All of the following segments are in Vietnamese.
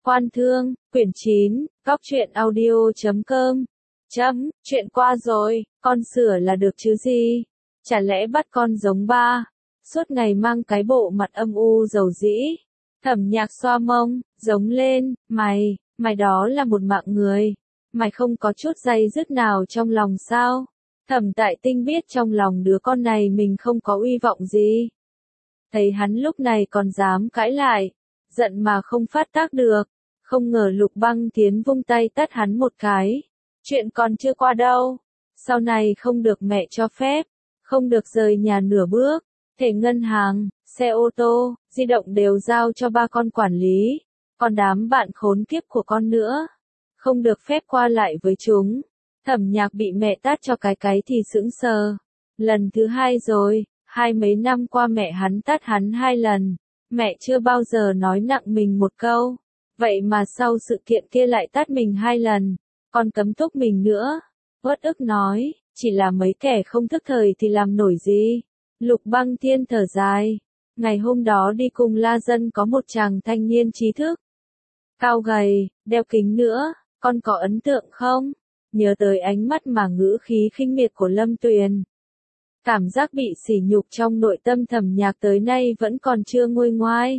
Quan Thương, quyển 9, góc truyện audio.com. Chuyện qua rồi, con sửa là được chứ gì? Chả lẽ bắt con giống ba? Suốt ngày mang cái bộ mặt âm u dầu dĩ. Thẩm Nhạc xoa mông, giống lên, mày đó là một mạng người. Mày không có chút day dứt nào trong lòng sao? Thẩm Tại Tinh biết trong lòng đứa con này mình không có uy vọng gì. Thấy hắn lúc này còn dám cãi lại, giận mà không phát tác được. Không ngờ Lục Băng Tiến vung tay tát hắn một cái. Chuyện còn chưa qua đâu. Sau này không được mẹ cho phép, không được rời nhà nửa bước. Thẻ ngân hàng, xe ô tô, di động đều giao cho ba con quản lý. Còn đám bạn khốn kiếp của con nữa, không được phép qua lại với chúng. Thẩm Nhạc bị mẹ tát cho cái thì sững sờ. Lần thứ hai rồi, mấy năm qua mẹ hắn tát hắn 2 lần. Mẹ chưa bao giờ nói nặng mình một câu. Vậy mà sau sự kiện kia lại tát mình 2 lần, còn cấm túc mình nữa. Uất ức nói, chỉ là mấy kẻ không thức thời thì làm nổi gì. Lục Băng Thiên thở dài. Ngày hôm đó đi cùng La Dân có một chàng thanh niên trí thức. Cao gầy, đeo kính nữa, con có ấn tượng không? Nhớ tới ánh mắt mà ngữ khí khinh miệt của Lâm Tuyền. Cảm giác bị sỉ nhục trong nội tâm Thẩm Nhạc tới nay vẫn còn chưa nguôi ngoai.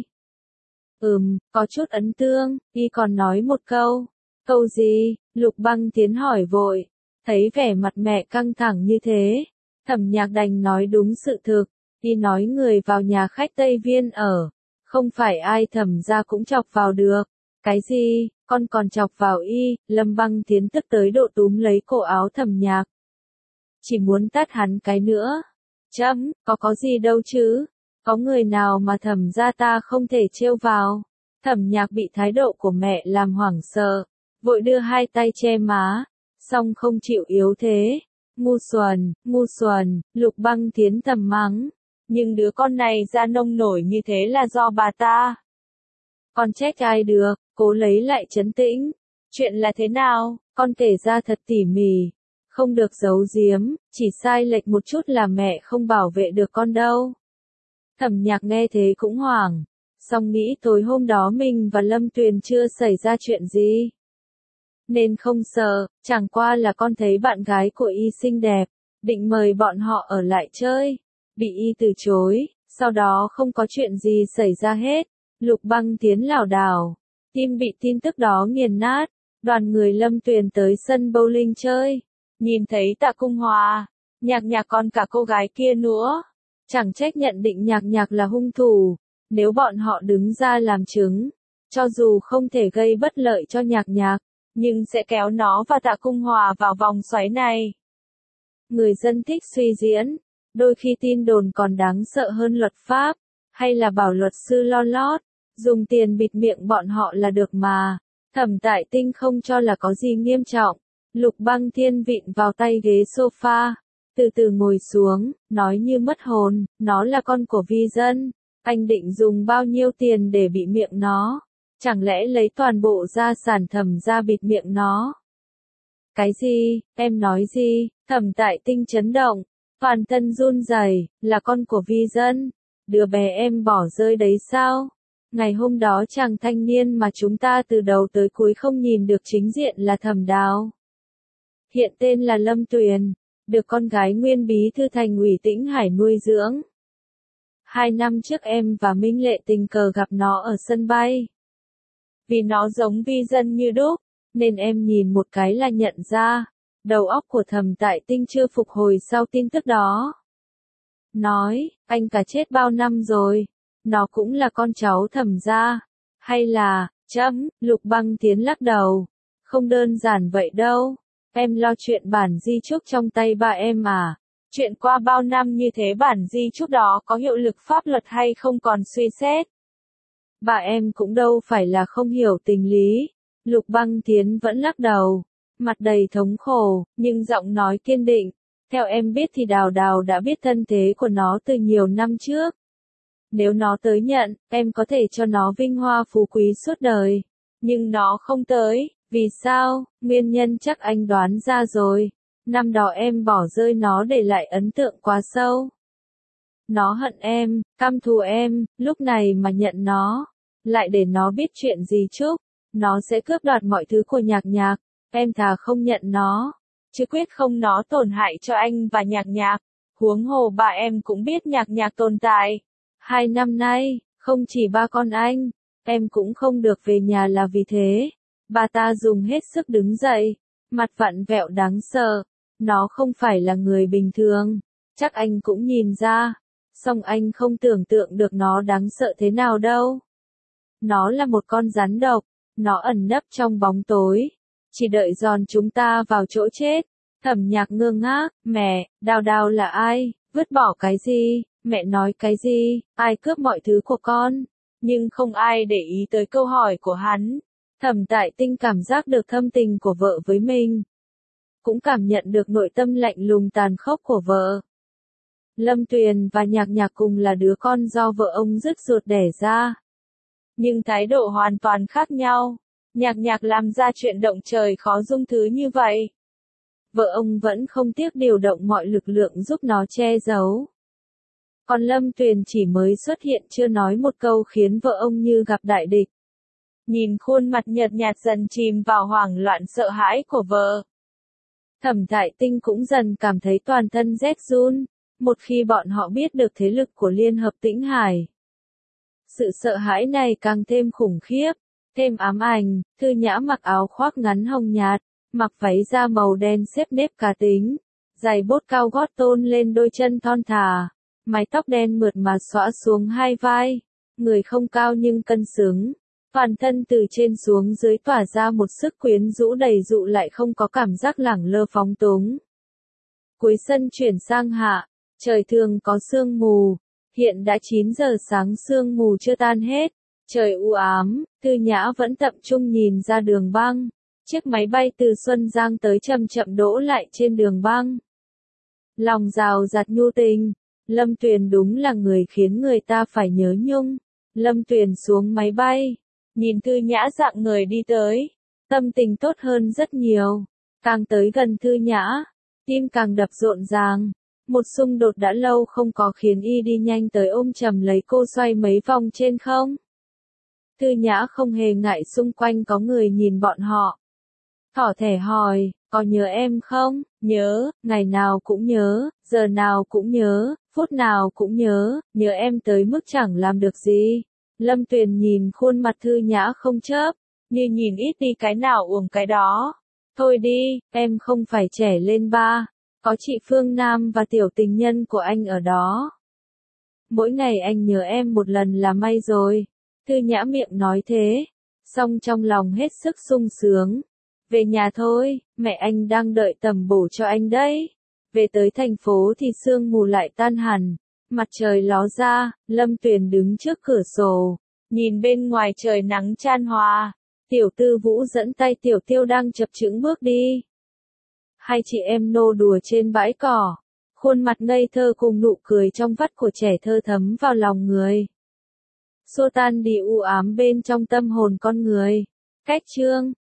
Có chút ấn tượng, y còn nói một câu. Câu gì? Lục Băng Tiến hỏi vội. Thấy vẻ mặt mẹ căng thẳng như thế, Thẩm Nhạc đành nói đúng sự thực. Y nói người vào nhà khách Tây Viên ở, không phải ai Thẩm gia cũng chọc vào được. Cái gì? Con còn chọc vào y? Lâm Băng Tiến tức tới độ túm lấy cổ áo Thẩm Nhạc. Chỉ muốn tát hắn cái nữa. Có gì đâu chứ? Có người nào mà Thẩm gia ta không thể trêu vào? Thẩm Nhạc bị thái độ của mẹ làm hoảng sợ, vội đưa 2 tay che má, song không chịu yếu thế. Ngu xuẩn, Lục Băng Tiến thầm mắng. Nhưng đứa con này ra nông nổi như thế là do bà ta. Con trách ai được, cố lấy lại trấn tĩnh. Chuyện là thế nào, con kể ra thật tỉ mỉ. Không được giấu giếm, chỉ sai lệch một chút là mẹ không bảo vệ được con đâu. Thẩm Nhạc nghe thế cũng hoảng, song nghĩ tối hôm đó mình và Lâm Tuyền chưa xảy ra chuyện gì, nên không sợ, chẳng qua là con thấy bạn gái của y xinh đẹp, định mời bọn họ ở lại chơi, bị y từ chối, sau đó không có chuyện gì xảy ra hết. Lục Băng Tiến lảo đảo, tim bị tin tức đó nghiền nát. Đoàn người Lâm Tuyền tới sân bowling chơi, nhìn thấy Tạ Cung Hòa, Nhạc còn cả cô gái kia nữa. Chẳng trách nhận định Nhạc là hung thủ. Nếu bọn họ đứng ra làm chứng, cho dù không thể gây bất lợi cho Nhạc, nhưng sẽ kéo nó và Tạ Cung Hòa vào vòng xoáy này. Người dân thích suy diễn, đôi khi tin đồn còn đáng sợ hơn luật pháp, hay là bảo luật sư lo lót, dùng tiền bịt miệng bọn họ là được mà. Thẩm Tại Tinh không cho là có gì nghiêm trọng. Lục Băng Thiên vịn vào tay ghế sofa, từ từ ngồi xuống, nói như mất hồn, nó là con của vi dân. Anh định dùng bao nhiêu tiền để bịt miệng nó? Chẳng lẽ lấy toàn bộ gia sản Thẩm gia bịt miệng nó? Cái gì? Em nói gì? Thẩm Tại Tinh chấn động, toàn thân run rẩy, là con của vi dân. Đứa bé em bỏ rơi đấy sao? Ngày hôm đó chàng thanh niên mà chúng ta từ đầu tới cuối không nhìn được chính diện là Thẩm Đào. Hiện tên là Lâm Tuyền, được con gái nguyên bí thư thành ủy Tĩnh Hải nuôi dưỡng. 2 năm trước em và Minh Lệ tình cờ gặp nó ở sân bay. Vì nó giống vi dân như đúc, nên em nhìn một cái là nhận ra. Đầu óc của Thẩm Tại Tinh chưa phục hồi sau tin tức đó. Nói, anh cả chết bao năm rồi, nó cũng là con cháu Thẩm gia. Hay là, Lục Băng Tiến lắc đầu. Không đơn giản vậy đâu. Em lo chuyện bản di chúc trong tay ba em à? Chuyện qua bao năm như thế bản di chúc đó có hiệu lực pháp luật hay không còn suy xét. Bà em cũng đâu phải là không hiểu tình lý. Lục Băng Tiến vẫn lắc đầu, mặt đầy thống khổ, nhưng giọng nói kiên định. Theo em biết thì Đào đã biết thân thế của nó từ nhiều năm trước. Nếu nó tới nhận, em có thể cho nó vinh hoa phú quý suốt đời. Nhưng nó không tới. Vì sao? Nguyên nhân chắc anh đoán ra rồi. Năm đó em bỏ rơi nó để lại ấn tượng quá sâu. Nó hận em, căm thù em, lúc này mà nhận nó, lại để nó biết chuyện gì chúc. Nó sẽ cướp đoạt mọi thứ của Nhạc Nhạc, em thà không nhận nó, chứ quyết không nó tổn hại cho anh và Nhạc Nhạc. Huống hồ ba em cũng biết Nhạc Nhạc tồn tại. 2 năm nay, không chỉ ba con anh, em cũng không được về nhà là vì thế. Bà ta dùng hết sức đứng dậy, mặt vặn vẹo đáng sợ. Nó không phải là người bình thường, chắc anh cũng nhìn ra, song anh không tưởng tượng được nó đáng sợ thế nào đâu. Nó là một con rắn độc, nó ẩn nấp trong bóng tối, chỉ đợi dòn chúng ta vào chỗ chết. Thẩm Nhạc ngơ ngác, mẹ, Đào Đào là ai, vứt bỏ cái gì, mẹ nói cái gì, ai cướp mọi thứ của con, nhưng không ai để ý tới câu hỏi của hắn. Thẩm Tại Tinh cảm giác được thâm tình của vợ với mình, cũng cảm nhận được nội tâm lạnh lùng tàn khốc của vợ. Lâm Tuyền và Nhạc Nhạc cùng là đứa con do vợ ông dứt ruột đẻ ra, nhưng thái độ hoàn toàn khác nhau. Nhạc Nhạc làm ra chuyện động trời khó dung thứ như vậy, vợ ông vẫn không tiếc điều động mọi lực lượng giúp nó che giấu. Còn Lâm Tuyền chỉ mới xuất hiện chưa nói một câu khiến vợ ông như gặp đại địch. Nhìn khuôn mặt nhợt nhạt dần chìm vào hoảng loạn sợ hãi của vợ, Thẩm Tại Tinh cũng dần cảm thấy toàn thân rét run, một khi bọn họ biết được thế lực của Liên Hợp Tĩnh Hải. Sự sợ hãi này càng thêm khủng khiếp, thêm ám ảnh. Thư Nhã mặc áo khoác ngắn hồng nhạt, mặc váy da màu đen xếp nếp cá tính, giày bốt cao gót tôn lên đôi chân thon thả, mái tóc đen mượt mà xõa xuống hai vai, người không cao nhưng cân xứng, toàn thân từ trên xuống dưới tỏa ra một sức quyến rũ đầy dụ lại không có cảm giác lẳng lơ phóng túng. Cuối sân chuyển sang hạ, trời thường có sương mù, hiện đã 9 giờ sáng sương mù chưa tan hết, trời u ám. Thư Nhã vẫn tập trung nhìn ra đường băng. Chiếc máy bay từ Xuân Giang tới chậm chậm đỗ lại trên đường băng. Lòng rào rạt nhu tình, Lâm Tuyền đúng là người khiến người ta phải nhớ nhung. Lâm Tuyền xuống máy bay, nhìn Thư Nhã dạng người đi tới, tâm tình tốt hơn rất nhiều. Càng tới gần Thư Nhã, tim càng đập rộn ràng. Một xung đột đã lâu không có khiến y đi nhanh tới ôm chầm lấy cô xoay mấy vòng trên không. Thư Nhã không hề ngại xung quanh có người nhìn bọn họ. Thỏ thẻ hỏi, có nhớ em không? Nhớ, ngày nào cũng nhớ, giờ nào cũng nhớ, phút nào cũng nhớ em tới mức chẳng làm được gì. Lâm Tuyền nhìn khuôn mặt Thư Nhã không chớp, như nhìn ít đi cái nào uổng cái đó. Thôi đi, em không phải trẻ lên ba, có chị Phương Nam và tiểu tình nhân của anh ở đó. Mỗi ngày anh nhớ em một lần là may rồi. Thư Nhã miệng nói thế, song trong lòng hết sức sung sướng. Về nhà thôi, mẹ anh đang đợi tầm bổ cho anh đấy. Về tới thành phố thì sương mù lại tan hẳn, mặt trời ló ra. Lâm Tuyền đứng trước cửa sổ, nhìn bên ngoài trời nắng chan hòa. Tiểu Tư Vũ dẫn tay Tiểu Tiêu đang chập chững bước đi. Hai chị em nô đùa trên bãi cỏ, khuôn mặt ngây thơ cùng nụ cười trong vắt của trẻ thơ thấm vào lòng người, xua tan đi u ám bên trong tâm hồn con người. Cách chương